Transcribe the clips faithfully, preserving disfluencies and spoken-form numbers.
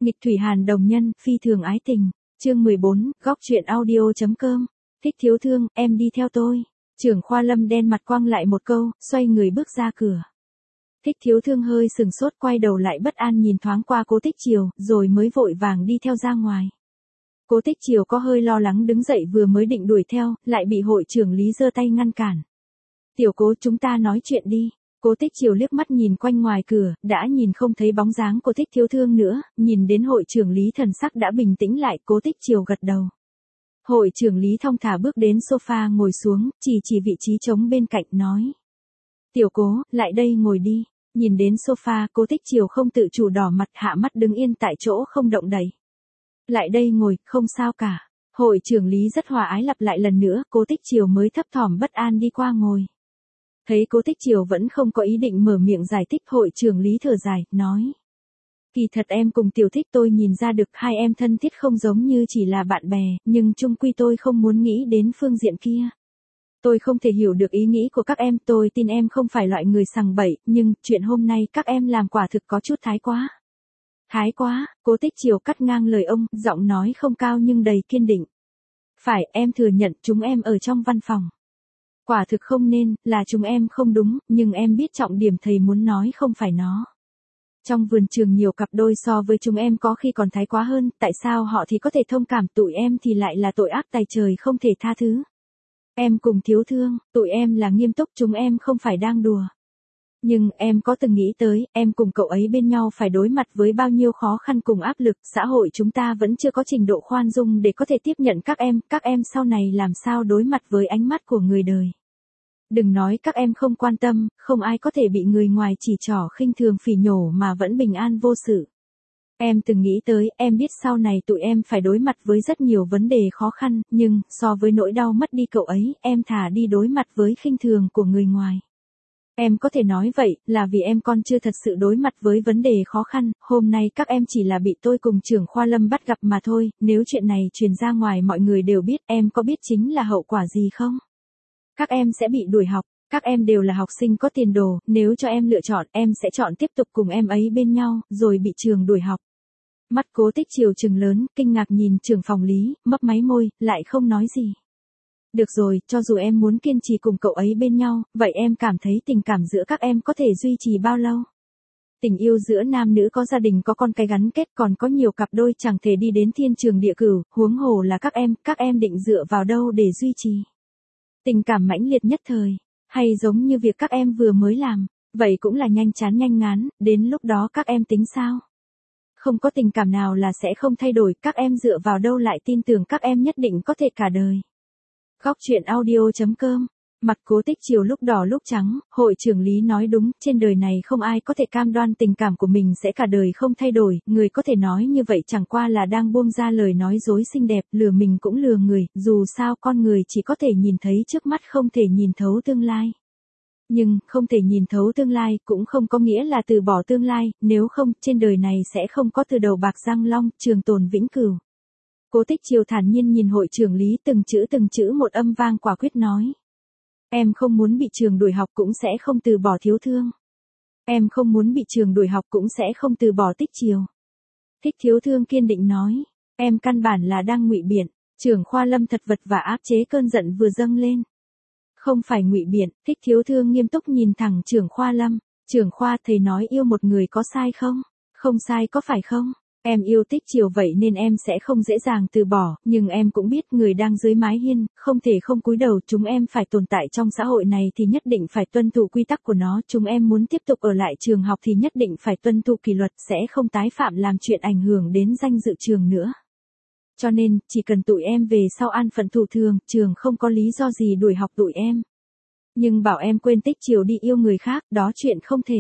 Nghịch thủy hàn đồng nhân, phi thường ái tình. Chương mười bốn, góc truyện audio.com. Thích thiếu thương, em đi theo tôi. Trưởng khoa Lâm đen mặt quăng lại một câu, xoay người bước ra cửa. Thích thiếu thương hơi sừng sốt, quay đầu lại bất an nhìn thoáng qua Cố Tích Triều, rồi mới vội vàng đi theo ra ngoài. Cố Tích Triều có hơi lo lắng đứng dậy, vừa mới định đuổi theo, lại bị hội trưởng Lý giơ tay ngăn cản. Tiểu Cố, chúng ta nói chuyện đi. Cố Tích Triều liếc mắt nhìn quanh ngoài cửa, đã nhìn không thấy bóng dáng của Thích thiếu thương nữa, nhìn đến hội trưởng Lý thần sắc đã bình tĩnh lại, Cố Tích Triều gật đầu. Hội trưởng Lý thong thả bước đến sofa ngồi xuống, chỉ chỉ vị trí trống bên cạnh nói. Tiểu Cố, lại đây ngồi đi. Nhìn đến sofa, Cố Tích Triều không tự chủ đỏ mặt, hạ mắt đứng yên tại chỗ không động đậy. Lại đây ngồi, không sao cả. Hội trưởng Lý rất hòa ái lặp lại lần nữa, Cố Tích Triều mới thấp thỏm bất an đi qua ngồi. Thấy Cố Tích Triều vẫn không có ý định mở miệng giải thích, hội trưởng Lý thở dài, nói. Kỳ thật em cùng Tiểu Thích tôi nhìn ra được hai em thân thiết không giống như chỉ là bạn bè, nhưng chung quy tôi không muốn nghĩ đến phương diện kia. Tôi không thể hiểu được ý nghĩ của các em, tôi tin em không phải loại người sằng bậy, nhưng chuyện hôm nay các em làm quả thực có chút thái quá. Thái quá, Cố Tích Triều cắt ngang lời ông, giọng nói không cao nhưng đầy kiên định. Phải, em thừa nhận chúng em ở trong văn phòng. Quả thực không nên, là chúng em không đúng, nhưng em biết trọng điểm thầy muốn nói không phải nó. Trong vườn trường nhiều cặp đôi so với chúng em có khi còn thái quá hơn, tại sao họ thì có thể thông cảm, tụi em thì lại là tội ác tày trời không thể tha thứ. Em cùng thiếu thương, tụi em là nghiêm túc, chúng em không phải đang đùa. Nhưng em có từng nghĩ tới, em cùng cậu ấy bên nhau phải đối mặt với bao nhiêu khó khăn cùng áp lực, xã hội chúng ta vẫn chưa có trình độ khoan dung để có thể tiếp nhận các em, các em sau này làm sao đối mặt với ánh mắt của người đời. Đừng nói các em không quan tâm, không ai có thể bị người ngoài chỉ trỏ khinh thường phỉ nhổ mà vẫn bình an vô sự. Em từng nghĩ tới, em biết sau này tụi em phải đối mặt với rất nhiều vấn đề khó khăn, nhưng, so với nỗi đau mất đi cậu ấy, em thà đi đối mặt với khinh thường của người ngoài. Em có thể nói vậy, là vì em con chưa thật sự đối mặt với vấn đề khó khăn, hôm nay các em chỉ là bị tôi cùng trưởng khoa Lâm bắt gặp mà thôi, nếu chuyện này truyền ra ngoài mọi người đều biết, em có biết chính là hậu quả gì không? Các em sẽ bị đuổi học, các em đều là học sinh có tiền đồ, nếu cho em lựa chọn, em sẽ chọn tiếp tục cùng em ấy bên nhau, rồi bị trường đuổi học. Mắt Cố Tích Triều trừng lớn, kinh ngạc nhìn trưởng phòng Lý, mấp máy môi, lại không nói gì. Được rồi, cho dù em muốn kiên trì cùng cậu ấy bên nhau, vậy em cảm thấy tình cảm giữa các em có thể duy trì bao lâu? Tình yêu giữa nam nữ có gia đình có con cái gắn kết, còn có nhiều cặp đôi chẳng thể đi đến thiên trường địa cửu, huống hồ là các em, các em định dựa vào đâu để duy trì? Tình cảm mãnh liệt nhất thời, hay giống như việc các em vừa mới làm, vậy cũng là nhanh chán nhanh ngán, đến lúc đó các em tính sao? Không có tình cảm nào là sẽ không thay đổi, các em dựa vào đâu lại tin tưởng các em nhất định có thể cả đời. Góc truyện audio.com. Mặt Cố Tích Triều lúc đỏ lúc trắng, hội trưởng Lý nói đúng, trên đời này không ai có thể cam đoan tình cảm của mình sẽ cả đời không thay đổi, người có thể nói như vậy chẳng qua là đang buông ra lời nói dối xinh đẹp, lừa mình cũng lừa người, dù sao con người chỉ có thể nhìn thấy trước mắt không thể nhìn thấu tương lai. Nhưng, không thể nhìn thấu tương lai cũng không có nghĩa là từ bỏ tương lai, nếu không, trên đời này sẽ không có từ đầu bạc răng long, trường tồn vĩnh cửu. Cố Tích Triều thản nhiên nhìn hội trưởng Lý, từng chữ từng chữ một âm vang quả quyết nói. Em không muốn bị trường đuổi học cũng sẽ không từ bỏ thiếu thương. Em không muốn bị trường đuổi học cũng sẽ không từ bỏ Tích Triều. Thích thiếu thương kiên định nói. Em căn bản là đang ngụy biện. Trưởng khoa Lâm thật vật và áp chế cơn giận vừa dâng lên. Không phải ngụy biện, Thích thiếu thương nghiêm túc nhìn thẳng trưởng khoa Lâm. Trưởng khoa, thầy nói yêu một người có sai không? Không sai có phải không? Em yêu Tích Triều vậy nên em sẽ không dễ dàng từ bỏ, nhưng em cũng biết người đang dưới mái hiên, không thể không cúi đầu, chúng em phải tồn tại trong xã hội này thì nhất định phải tuân thủ quy tắc của nó, chúng em muốn tiếp tục ở lại trường học thì nhất định phải tuân thủ kỷ luật, sẽ không tái phạm làm chuyện ảnh hưởng đến danh dự trường nữa. Cho nên, chỉ cần tụi em về sau an phận thủ thường, trường không có lý do gì đuổi học tụi em. Nhưng bảo em quên Tích Triều đi yêu người khác, đó chuyện không thể.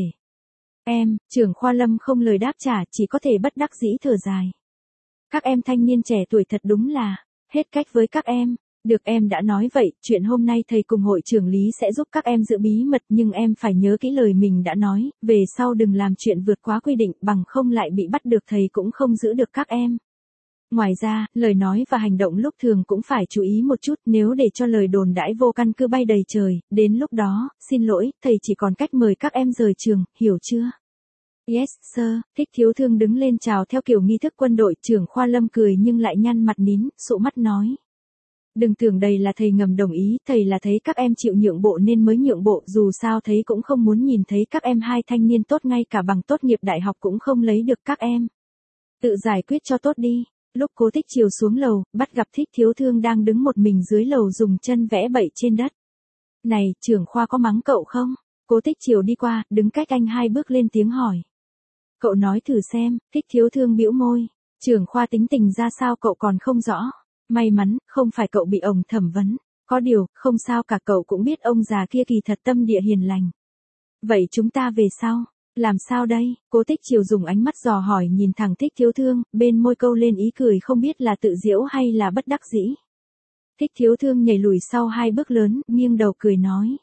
Em, trưởng khoa Lâm không lời đáp trả, chỉ có thể bất đắc dĩ thở dài. Các em thanh niên trẻ tuổi thật đúng là, hết cách với các em. Được, em đã nói vậy, chuyện hôm nay thầy cùng hội trưởng Lý sẽ giúp các em giữ bí mật, nhưng em phải nhớ kỹ lời mình đã nói, về sau đừng làm chuyện vượt quá quy định, bằng không lại bị bắt được thầy cũng không giữ được các em. Ngoài ra, lời nói và hành động lúc thường cũng phải chú ý một chút, nếu để cho lời đồn đãi vô căn cứ bay đầy trời, đến lúc đó, xin lỗi, thầy chỉ còn cách mời các em rời trường, hiểu chưa? Yes, sir, Thích Thiếu Thương đứng lên chào theo kiểu nghi thức quân đội. Trưởng khoa Lâm cười nhưng lại nhăn mặt nín, sụ mắt nói. Đừng tưởng đây là thầy ngầm đồng ý, thầy là thấy các em chịu nhượng bộ nên mới nhượng bộ, dù sao thấy cũng không muốn nhìn thấy các em hai thanh niên tốt ngay cả bằng tốt nghiệp đại học cũng không lấy được các em. Tự giải quyết cho tốt đi. Lúc Cố Tích Chiều xuống lầu, bắt gặp Thích Thiếu Thương đang đứng một mình dưới lầu dùng chân vẽ bậy trên đất. Này, trưởng khoa có mắng cậu không? Cố Tích Chiều đi qua, đứng cách anh hai bước lên tiếng hỏi. Cậu nói thử xem. Thích Thiếu Thương bĩu môi. Trưởng khoa tính tình ra sao cậu còn không rõ. May mắn, không phải cậu bị ông thẩm vấn. Có điều, không sao cả, cậu cũng biết ông già kia kỳ thật tâm địa hiền lành. Vậy chúng ta về sau, làm sao đây? Cố Tích Chiều dùng ánh mắt dò hỏi nhìn thẳng Thích Thiếu Thương, bên môi câu lên ý cười không biết là tự giễu hay là bất đắc dĩ. Thích Thiếu Thương nhảy lùi sau hai bước lớn, nghiêng đầu cười nói.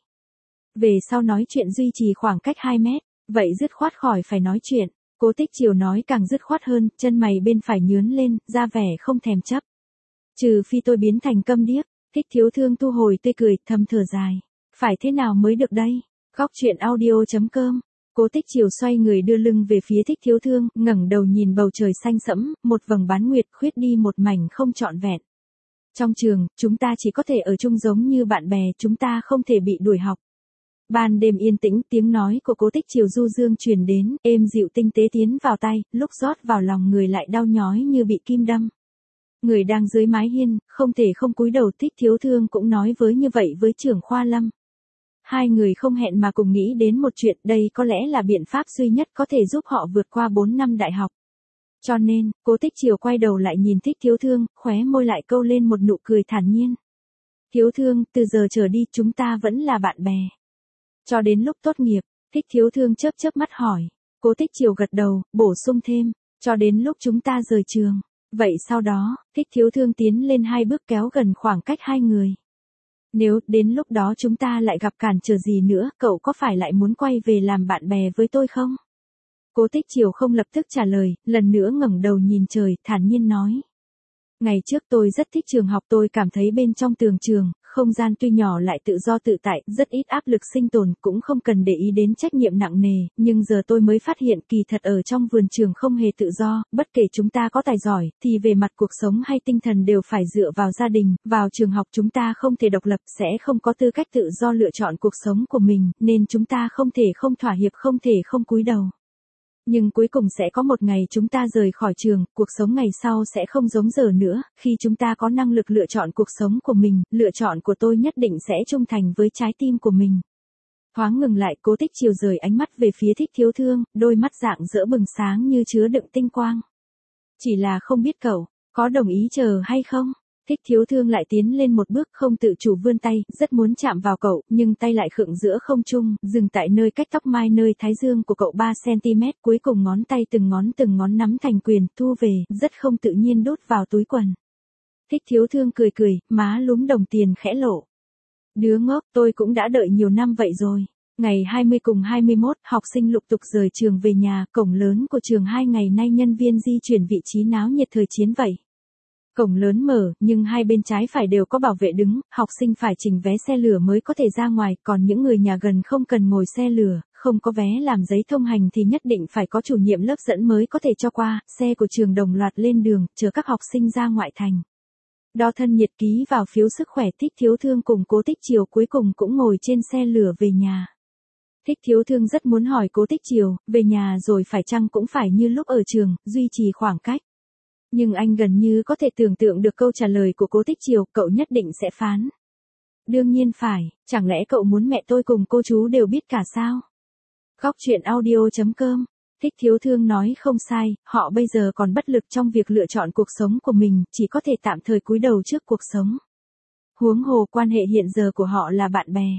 Về sau nói chuyện duy trì khoảng cách hai mét, vậy dứt khoát khỏi phải nói chuyện. Cố Tích Chiều nói càng dứt khoát hơn, chân mày bên phải nhướn lên, ra vẻ không thèm chấp. Trừ phi tôi biến thành câm điếc. Thích Thiếu Thương thu hồi tươi cười, thầm thở dài. Phải thế nào mới được đây? Góc truyện audio chấm com. Cố Tích Chiều xoay người đưa lưng về phía Thích Thiếu Thương, ngẩng đầu nhìn bầu trời xanh sẫm, một vầng bán nguyệt khuyết đi một mảnh không trọn vẹn. Trong trường, chúng ta chỉ có thể ở chung giống như bạn bè, chúng ta không thể bị đuổi học. Ban đêm yên tĩnh, tiếng nói của Cố Tích Chiều du dương truyền đến, êm dịu tinh tế tiến vào tay, lúc rót vào lòng người lại đau nhói như bị kim đâm. Người đang dưới mái hiên, không thể không cúi đầu. Thích Thiếu Thương cũng nói với như vậy với trưởng khoa Lâm. Hai người không hẹn mà cùng nghĩ đến một chuyện, đây có lẽ là biện pháp duy nhất có thể giúp họ vượt qua bốn năm đại học. Cho nên, Cố Tích Chiều quay đầu lại nhìn Thích Thiếu Thương, khóe môi lại câu lên một nụ cười thản nhiên. Thiếu Thương, từ giờ trở đi chúng ta vẫn là bạn bè. Cho đến lúc tốt nghiệp. Thích Thiếu Thương chớp chớp mắt hỏi. Cố Tích Chiều gật đầu, bổ sung thêm. Cho đến lúc chúng ta rời trường. Vậy sau đó, Thích Thiếu Thương tiến lên hai bước kéo gần khoảng cách hai người. Nếu đến lúc đó chúng ta lại gặp cản trở gì nữa, cậu có phải lại muốn quay về làm bạn bè với tôi không? Cố Tích Chiều không lập tức trả lời, lần nữa ngẩng đầu nhìn trời, thản nhiên nói. Ngày trước tôi rất thích trường học, tôi cảm thấy bên trong tường trường, không gian tuy nhỏ lại tự do tự tại, rất ít áp lực sinh tồn, cũng không cần để ý đến trách nhiệm nặng nề, nhưng giờ tôi mới phát hiện kỳ thật ở trong vườn trường không hề tự do, bất kể chúng ta có tài giỏi, thì về mặt cuộc sống hay tinh thần đều phải dựa vào gia đình, vào trường học chúng ta không thể độc lập, sẽ không có tư cách tự do lựa chọn cuộc sống của mình, nên chúng ta không thể không thỏa hiệp, không thể không cúi đầu. Nhưng cuối cùng sẽ có một ngày chúng ta rời khỏi trường, cuộc sống ngày sau sẽ không giống giờ nữa, khi chúng ta có năng lực lựa chọn cuộc sống của mình, lựa chọn của tôi nhất định sẽ trung thành với trái tim của mình. Thoáng ngừng lại, Cố Tích Chiều rời ánh mắt về phía Thích Thiếu Thương, đôi mắt rạng rỡ bừng sáng như chứa đựng tinh quang. Chỉ là không biết cậu, có đồng ý chờ hay không? Thích Thiếu Thương lại tiến lên một bước không tự chủ vươn tay, rất muốn chạm vào cậu, nhưng tay lại khựng giữa không trung, dừng tại nơi cách tóc mai nơi thái dương của cậu ba xăng ti mét, cuối cùng ngón tay từng ngón từng ngón nắm thành quyền, thu về, rất không tự nhiên đút vào túi quần. Thích Thiếu Thương cười cười, má lúm đồng tiền khẽ lộ. Đứa ngốc, tôi cũng đã đợi nhiều năm vậy rồi. Ngày hai mươi cùng hai mươi mốt, học sinh lục tục rời trường về nhà, cổng lớn của trường hai ngày nay nhân viên di chuyển vị trí náo nhiệt thời chiến vậy. Cổng lớn mở, nhưng hai bên trái phải đều có bảo vệ đứng, học sinh phải trình vé xe lửa mới có thể ra ngoài, còn những người nhà gần không cần ngồi xe lửa, không có vé làm giấy thông hành thì nhất định phải có chủ nhiệm lớp dẫn mới có thể cho qua, xe của trường đồng loạt lên đường, chờ các học sinh ra ngoại thành. Đo thân nhiệt ký vào phiếu sức khỏe. Thích Thiếu Thương cùng Cố Tích Chiều cuối cùng cũng ngồi trên xe lửa về nhà. Thích Thiếu Thương rất muốn hỏi Cố Tích Chiều, về nhà rồi phải chăng cũng phải như lúc ở trường, duy trì khoảng cách. Nhưng anh gần như có thể tưởng tượng được câu trả lời của Cố Tích Chiều, cậu nhất định sẽ phán. Đương nhiên phải, chẳng lẽ cậu muốn mẹ tôi cùng cô chú đều biết cả sao? Góc truyện audio chấm com. Thích Thiếu Thương nói không sai, họ bây giờ còn bất lực trong việc lựa chọn cuộc sống của mình, chỉ có thể tạm thời cúi đầu trước cuộc sống. Huống hồ quan hệ hiện giờ của họ là bạn bè.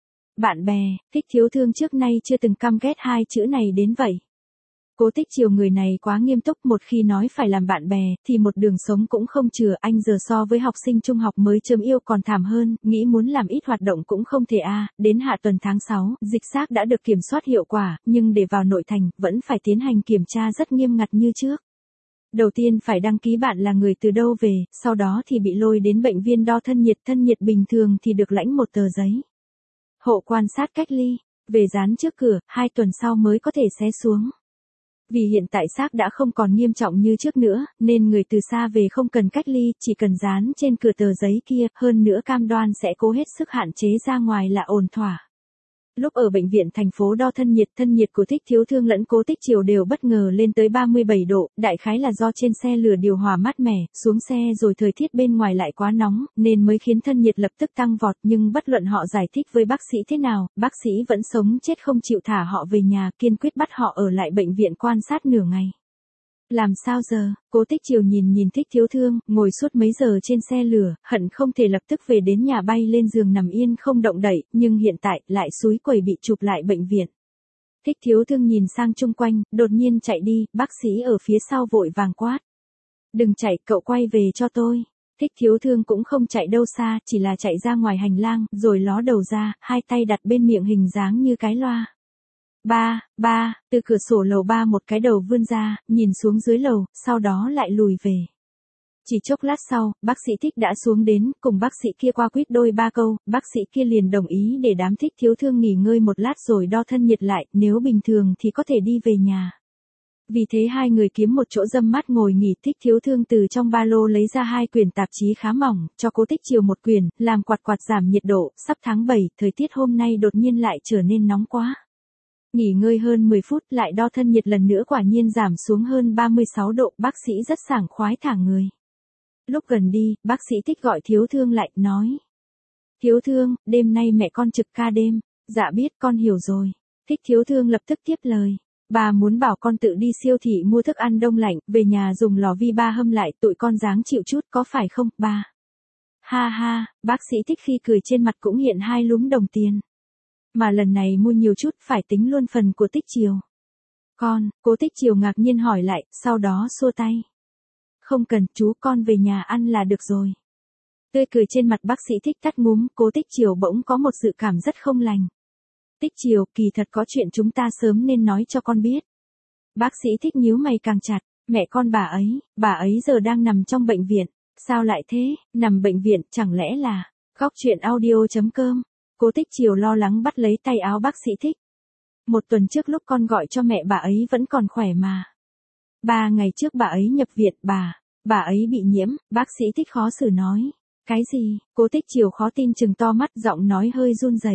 Bạn bè, Thích Thiếu Thương trước nay chưa từng căm ghét hai chữ này đến vậy. Cố Tích Chiều người này quá nghiêm túc, một khi nói phải làm bạn bè, thì một đường sống cũng không chừa. Anh giờ so với học sinh trung học mới chớm yêu còn thảm hơn, nghĩ muốn làm ít hoạt động cũng không thể a. À. Đến hạ tuần tháng sáu, dịch xác đã được kiểm soát hiệu quả, nhưng để vào nội thành, vẫn phải tiến hành kiểm tra rất nghiêm ngặt như trước. Đầu tiên phải đăng ký bạn là người từ đâu về, sau đó thì bị lôi đến bệnh viện đo thân nhiệt, thân nhiệt bình thường thì được lãnh một tờ giấy. Hộ quan sát cách ly, về dán trước cửa, hai tuần sau mới có thể xé xuống. Vì hiện tại xác đã không còn nghiêm trọng như trước nữa, nên người từ xa về không cần cách ly, chỉ cần dán trên cửa tờ giấy kia, hơn nữa cam đoan sẽ cố hết sức hạn chế ra ngoài là ổn thỏa. Lúc ở bệnh viện thành phố đo thân nhiệt, thân nhiệt của Thích Thiếu Thương lẫn Cố Tích Triều đều bất ngờ lên tới ba mươi bảy độ, đại khái là do trên xe lửa điều hòa mát mẻ, xuống xe rồi thời tiết bên ngoài lại quá nóng, nên mới khiến thân nhiệt lập tức tăng vọt, nhưng bất luận họ giải thích với bác sĩ thế nào, bác sĩ vẫn sống chết không chịu thả họ về nhà, kiên quyết bắt họ ở lại bệnh viện quan sát nửa ngày. Làm sao giờ, Cố Tích Triều nhìn nhìn Thích Thiếu Thương, ngồi suốt mấy giờ trên xe lửa, hận không thể lập tức về đến nhà bay lên giường nằm yên không động đậy, nhưng hiện tại, lại xúi quẩy bị chụp lại bệnh viện. Thích Thiếu Thương nhìn sang chung quanh, đột nhiên chạy đi, bác sĩ ở phía sau vội vàng quát. Đừng chạy, cậu quay về cho tôi. Thích Thiếu Thương cũng không chạy đâu xa, chỉ là chạy ra ngoài hành lang, rồi ló đầu ra, hai tay đặt bên miệng hình dáng như cái loa. Ba, ba, từ cửa sổ lầu ba một cái đầu vươn ra, nhìn xuống dưới lầu, sau đó lại lùi về. Chỉ chốc lát sau, bác sĩ Thích đã xuống đến, cùng bác sĩ kia qua quýt đôi ba câu, bác sĩ kia liền đồng ý để đám Thích Thiếu Thương nghỉ ngơi một lát rồi đo thân nhiệt lại, nếu bình thường thì có thể đi về nhà. Vì thế hai người kiếm một chỗ râm mát ngồi nghỉ. Thích Thiếu Thương từ trong ba lô lấy ra hai quyển tạp chí khá mỏng, cho Cố Tích Triều một quyển, làm quạt quạt giảm nhiệt độ, sắp tháng bảy, thời tiết hôm nay đột nhiên lại trở nên nóng quá. Nghỉ ngơi hơn mười phút lại đo thân nhiệt lần nữa quả nhiên giảm xuống hơn ba mươi sáu độ, bác sĩ rất sảng khoái thả người. Lúc gần đi, bác sĩ Thích gọi Thiếu Thương lại, nói. Thiếu Thương, đêm nay mẹ con trực ca đêm. Dạ biết, con hiểu rồi. Thích Thiếu Thương lập tức tiếp lời. Bà muốn bảo con tự đi siêu thị mua thức ăn đông lạnh, về nhà dùng lò vi ba hâm lại, tụi con dáng chịu chút có phải không, ba? Ha ha, bác sĩ Thích khi cười trên mặt cũng hiện hai lúm đồng tiền. Mà lần này mua nhiều chút phải tính luôn phần của Tích Triều. Con, Cố Tích Triều ngạc nhiên hỏi lại, sau đó xua tay. Không cần, chú con về nhà ăn là được rồi. Tươi cười trên mặt bác sĩ Thích tắt ngúm, Cố Tích Triều bỗng có một dự cảm rất không lành. Tích Triều, kỳ thật có chuyện chúng ta sớm nên nói cho con biết. Bác sĩ Thích nhíu mày càng chặt, mẹ con bà ấy, bà ấy giờ đang nằm trong bệnh viện. Sao lại thế, nằm bệnh viện, chẳng lẽ là... Góc truyện audio chấm com. Cố Tích Triều lo lắng bắt lấy tay áo bác sĩ Thích. Một tuần trước lúc con gọi cho mẹ bà ấy vẫn còn khỏe mà. Ba ngày trước bà ấy nhập viện, bà, bà ấy bị nhiễm, bác sĩ Thích khó xử nói. Cái gì? Cố Tích Triều khó tin trừng to mắt, giọng nói hơi run rẩy.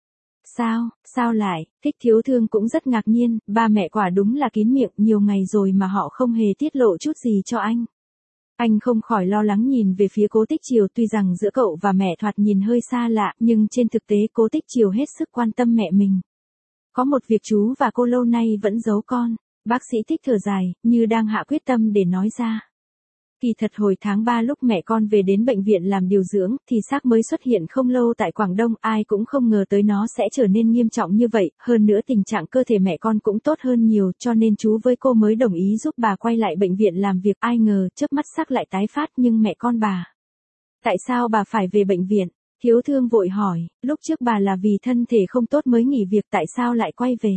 Sao, sao lại? Thích Thiếu Thương cũng rất ngạc nhiên, ba mẹ quả đúng là kín miệng, nhiều ngày rồi mà họ không hề tiết lộ chút gì cho anh. Anh không khỏi lo lắng nhìn về phía Cố Tích Triều, tuy rằng giữa cậu và mẹ thoạt nhìn hơi xa lạ, nhưng trên thực tế Cố Tích Triều hết sức quan tâm mẹ mình. Có một việc chú và cô lâu nay vẫn giấu con. Bác sĩ Thích thở dài, như đang hạ quyết tâm để nói ra. Kỳ thật hồi tháng ba lúc mẹ con về đến bệnh viện làm điều dưỡng, thì xác mới xuất hiện không lâu tại Quảng Đông, ai cũng không ngờ tới nó sẽ trở nên nghiêm trọng như vậy, hơn nữa tình trạng cơ thể mẹ con cũng tốt hơn nhiều, cho nên chú với cô mới đồng ý giúp bà quay lại bệnh viện làm việc, ai ngờ, chớp mắt xác lại tái phát, nhưng mẹ con bà. Tại sao bà phải về bệnh viện? Thiếu Thương vội hỏi, lúc trước bà là vì thân thể không tốt mới nghỉ việc, tại sao lại quay về?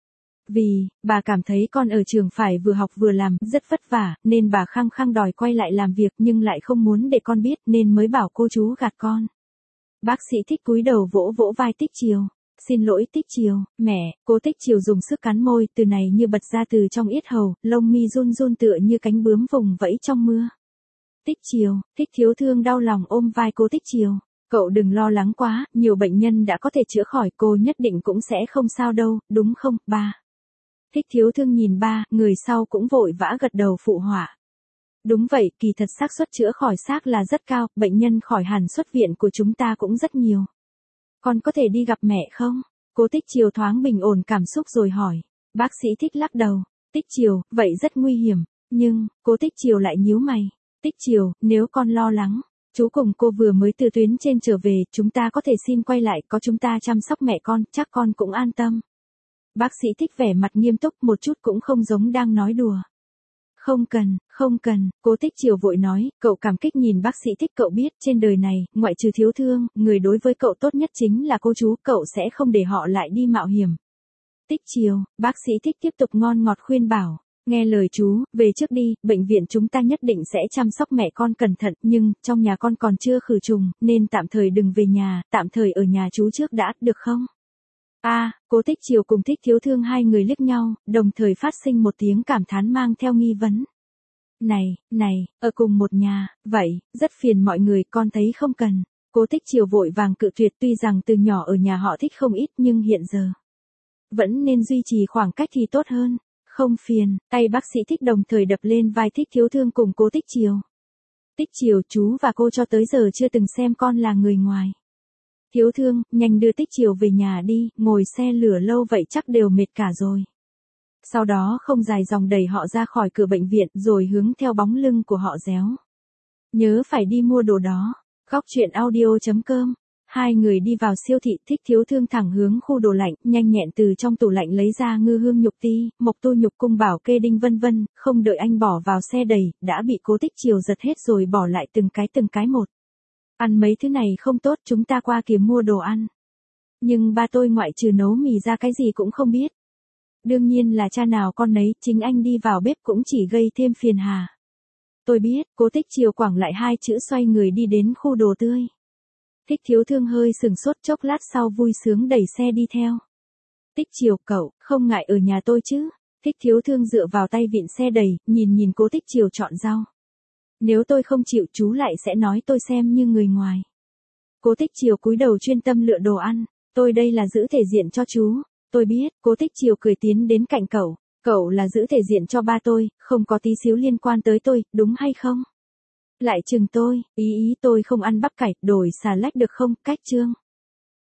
Vì, bà cảm thấy con ở trường phải vừa học vừa làm, rất vất vả, nên bà khăng khăng đòi quay lại làm việc nhưng lại không muốn để con biết nên mới bảo cô chú gạt con. Bác sĩ Thích cúi đầu vỗ vỗ vai Tích Triều. Xin lỗi Tích Triều, mẹ, Cố Tích Triều dùng sức cắn môi, từ này như bật ra từ trong yết hầu, lông mi run run tựa như cánh bướm vùng vẫy trong mưa. Tích Triều, Thích Thiếu Thương đau lòng ôm vai Cố Tích Triều. Cậu đừng lo lắng quá, nhiều bệnh nhân đã có thể chữa khỏi, cô nhất định cũng sẽ không sao đâu, đúng không, ba? Thích Thiếu Thương nhìn ba, người sau cũng vội vã gật đầu phụ họa. Đúng vậy, kỳ thật xác suất chữa khỏi xác là rất cao, bệnh nhân khỏi hẳn xuất viện của chúng ta cũng rất nhiều. Con có thể đi gặp mẹ không? Cố Tích Triều thoáng bình ổn cảm xúc rồi hỏi. Bác sĩ Thích lắc đầu. Tích Triều, vậy rất nguy hiểm. Nhưng, Cố Tích Triều lại nhíu mày. Tích Triều, nếu con lo lắng, chú cùng cô vừa mới từ tuyến trên trở về, chúng ta có thể xin quay lại, có chúng ta chăm sóc mẹ con, chắc con cũng an tâm. Bác sĩ Thích vẻ mặt nghiêm túc, một chút cũng không giống đang nói đùa. Không cần, không cần, Cố Tích Triều vội nói, cậu cảm kích nhìn bác sĩ Thích, cậu biết, trên đời này, ngoại trừ Thiếu Thương, người đối với cậu tốt nhất chính là cô chú, cậu sẽ không để họ lại đi mạo hiểm. Tích Triều, bác sĩ Thích tiếp tục ngon ngọt khuyên bảo, nghe lời chú, về trước đi, bệnh viện chúng ta nhất định sẽ chăm sóc mẹ con cẩn thận, nhưng, trong nhà con còn chưa khử trùng, nên tạm thời đừng về nhà, tạm thời ở nhà chú trước đã, được không? A, Cố Tích Chiều cùng Thích Thiếu Thương hai người liếc nhau, đồng thời phát sinh một tiếng cảm thán mang theo nghi vấn. Này, này, ở cùng một nhà, vậy, rất phiền mọi người, con thấy không cần. Cố Tích Chiều vội vàng cự tuyệt, tuy rằng từ nhỏ ở nhà họ Thích không ít nhưng hiện giờ vẫn nên duy trì khoảng cách thì tốt hơn. Không phiền, tay bác sĩ Thích đồng thời đập lên vai Thích Thiếu Thương cùng Cố Tích Chiều. Tích Chiều, chú và cô cho tới giờ chưa từng xem con là người ngoài. Thiếu Thương, nhanh đưa Tích Chiều về nhà đi, ngồi xe lửa lâu vậy chắc đều mệt cả rồi. Sau đó không dài dòng đẩy họ ra khỏi cửa bệnh viện rồi hướng theo bóng lưng của họ réo. Nhớ phải đi mua đồ đó. Góc truyện audio chấm com. Hai người đi vào siêu thị, Thích Thiếu Thương thẳng hướng khu đồ lạnh, nhanh nhẹn từ trong tủ lạnh lấy ra ngư hương nhục ti, mộc tu nhục cung bảo kê đinh vân vân, không đợi anh bỏ vào xe đầy, đã bị Cố Tích Chiều giật hết rồi bỏ lại từng cái từng cái một. Ăn mấy thứ này không tốt, chúng ta qua kia mua đồ ăn. Nhưng ba tôi ngoại trừ nấu mì ra cái gì cũng không biết. Đương nhiên là cha nào con nấy, chính anh đi vào bếp cũng chỉ gây thêm phiền hà. Tôi biết, Cố Tích Chiều quẳng lại hai chữ xoay người đi đến khu đồ tươi. Thích Thiếu Thương hơi sừng sốt chốc lát sau vui sướng đẩy xe đi theo. Tích Chiều, cậu, không ngại ở nhà tôi chứ? Thích Thiếu Thương dựa vào tay vịn xe đầy, nhìn nhìn Cố Tích Chiều chọn rau. Nếu tôi không chịu chú lại sẽ nói tôi xem như người ngoài. Cố Tích Chiều cúi đầu chuyên tâm lựa đồ ăn. Tôi đây là giữ thể diện cho chú. Tôi biết, Cố Tích Chiều cười tiến đến cạnh cậu. Cậu là giữ thể diện cho ba tôi, không có tí xíu liên quan tới tôi, đúng hay không? Lại chừng tôi, ý ý tôi không ăn bắp cải, đổi xà lách được không, cách chương.